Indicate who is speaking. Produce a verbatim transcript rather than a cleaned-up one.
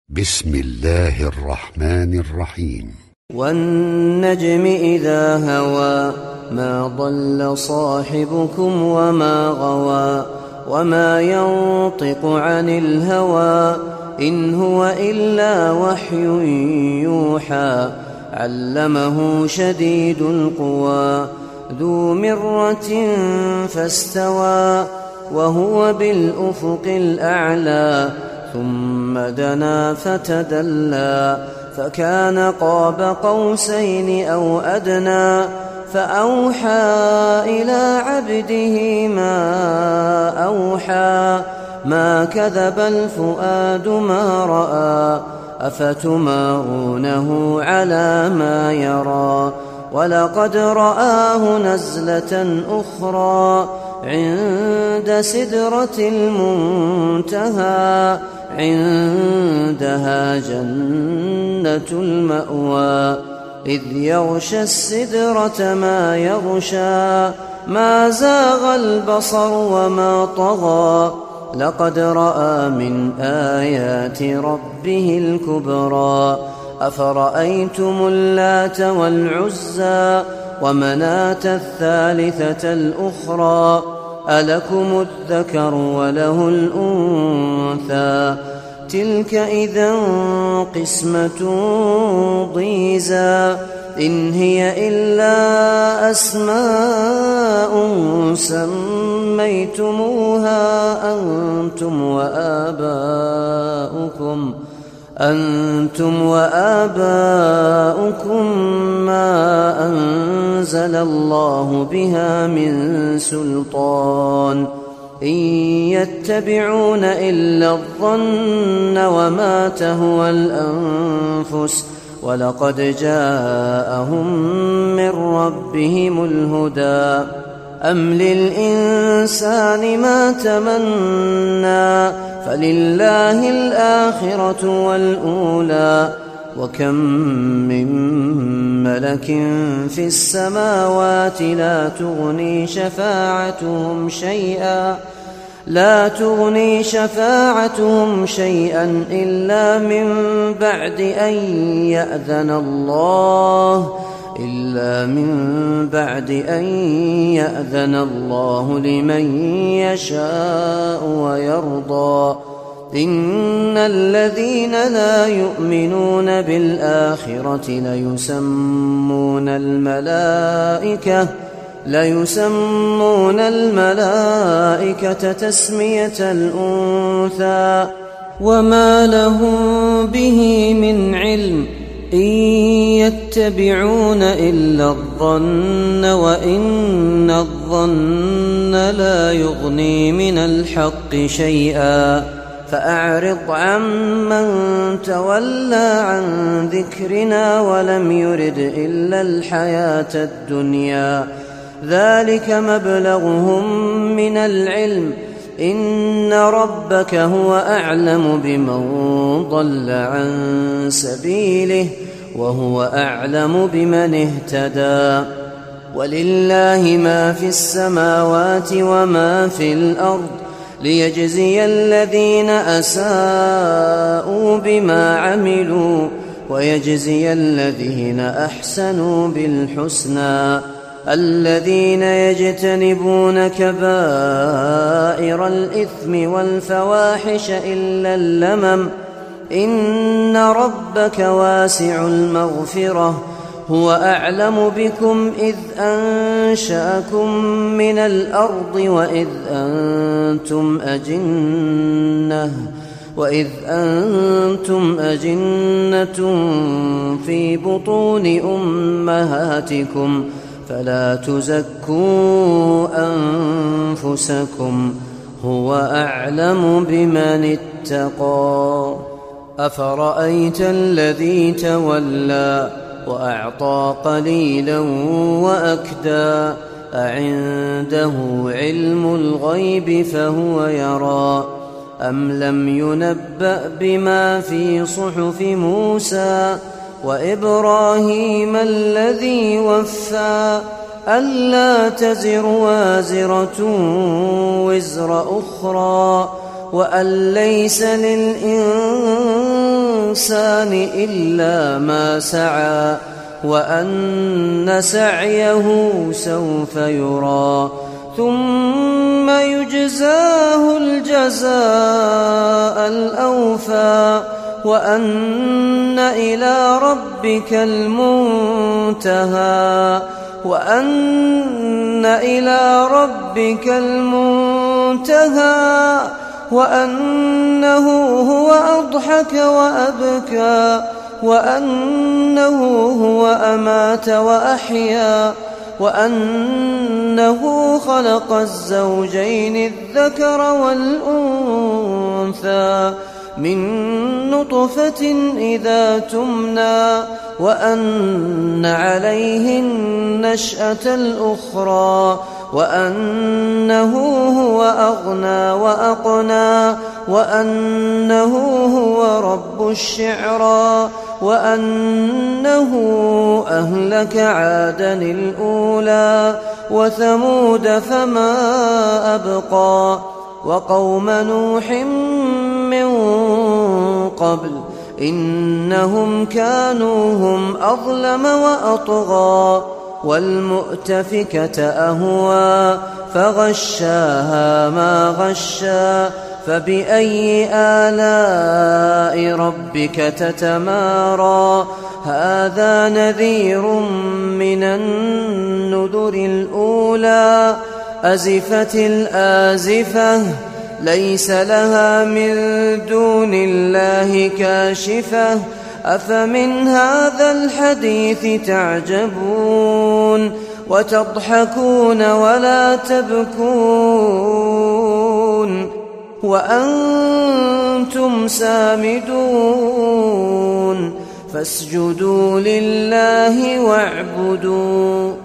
Speaker 1: بسم الله الرحمن الرحيم.
Speaker 2: والنجم إذا هوى ما ضل صاحبكم وما غوى وما ينطق عن الهوى إن هو إلا وحي يوحى علمه شديد القوى ذو مرة فاستوى وهو بالأفق الأعلى ثم دنا فتدلى فكان قاب قوسين أو أدنى فأوحى إلى عبده ما أوحى ما كذب الفؤاد ما رأى أفتمارونه على ما يرى ولقد رآه نزلة أخرى عند سدرة المنتهى عندها جنة المأوى إذ يغشى السدرة ما يغشى ما زاغ البصر وما طغى لقد رأى من آيات ربه الكبرى أفرأيتم اللات والعزى ومناة الثالثة الأخرى ألكم الذكر وله الأنثى تلك إذا قسمة ضيزى إن هي إلا أسماء سميتموها أنتم وآباؤكم أنتم وآباؤكم ما أنزل الله بها من سلطان إن يتبعون إلا الظن وما تهوى الأنفس ولقد جاءهم من ربهم الهدى أم للإنسان ما تمنى فلله الآخرة والأولى وكم من ملك في السماوات لا تغني شفاعتهم شيئا لا تغني شفاعتهم شيئا إلا من بعد أن يأذن الله إلا من بعد أن يأذن الله لمن يشاء ويرضى إن الذين لا يؤمنون بالآخرة ليسمون الملائكة ليسمون الملائكة تسمية الأنثى وما لهم به من علم إن يتبعون إلا الظن وإن الظن لا يغني من الحق شيئا فأعرض عمن تولى عن ذكرنا ولم يرد إلا الحياة الدنيا ذلك مبلغهم من العلم إن ربك هو أعلم بمن ضل عن سبيله وهو أعلم بمن اهتدى ولله ما في السماوات وما في الأرض ليجزي الذين أساءوا بما عملوا ويجزي الذين أحسنوا بالحسنى الذين يجتنبون كبائر الإثم والفواحش إلا اللمم إن ربك واسع المغفرة هو أعلم بكم إذ أنشأكم من الأرض وإذ أنتم أجنة وإذ أنتم أجنة في بطون أمهاتكم فلا تزكوا أنفسكم هو أعلم بمن اتقى أفرأيت الذي تولى وأعطى قليلا وأكدى أعنده علم الغيب فهو يرى أم لم ينبأ بما في صحف موسى وإبراهيم الذي وفى ألا تزر وازرة وزر أخرى وأن ليس للإنسان الإنسان إلا ما سعى وأن سعيه سوف يرى ثم يجزاه الجزاء الأوفى وأن إلى ربك المنتهى وأن إلى ربك المنتهى وأنه هو أضحك وأبكى وأنه هو أمات وأحيا وأنه خلق الزوجين الذكر والأنثى من نطفة إذا تمنى وأن عليه النشأة الأخرى وأنه هو أغنى وأقنى وأنه هو رب الشعرى وأنه أهلك عادا الأولى وثمود فما أبقى وقوم نوح من قبل إنهم كانوا هم أظلم وأطغى والمؤتفكة أهوى فغشاها ما غشى فبأي آلاء ربك تتمارى هذا نذير من النذر الأولى أزفت الآزفة ليس لها من دون الله كاشفة أفمن هذا الحديث تعجبون وتضحكون ولا تبكون وأنتم سامدون فاسجدوا لله واعبدوا